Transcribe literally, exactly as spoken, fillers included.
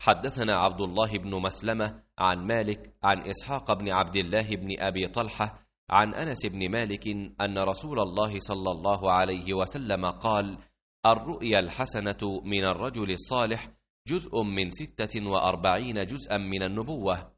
حدثنا عبد الله بن مسلمة عن مالك عن إسحاق بن عبد الله بن أبي طلحة عن أنس بن مالك أن رسول الله صلى الله عليه وسلم قال: الرؤيا الحسنة من الرجل الصالح جزء من ستة وأربعين جزءا من النبوة،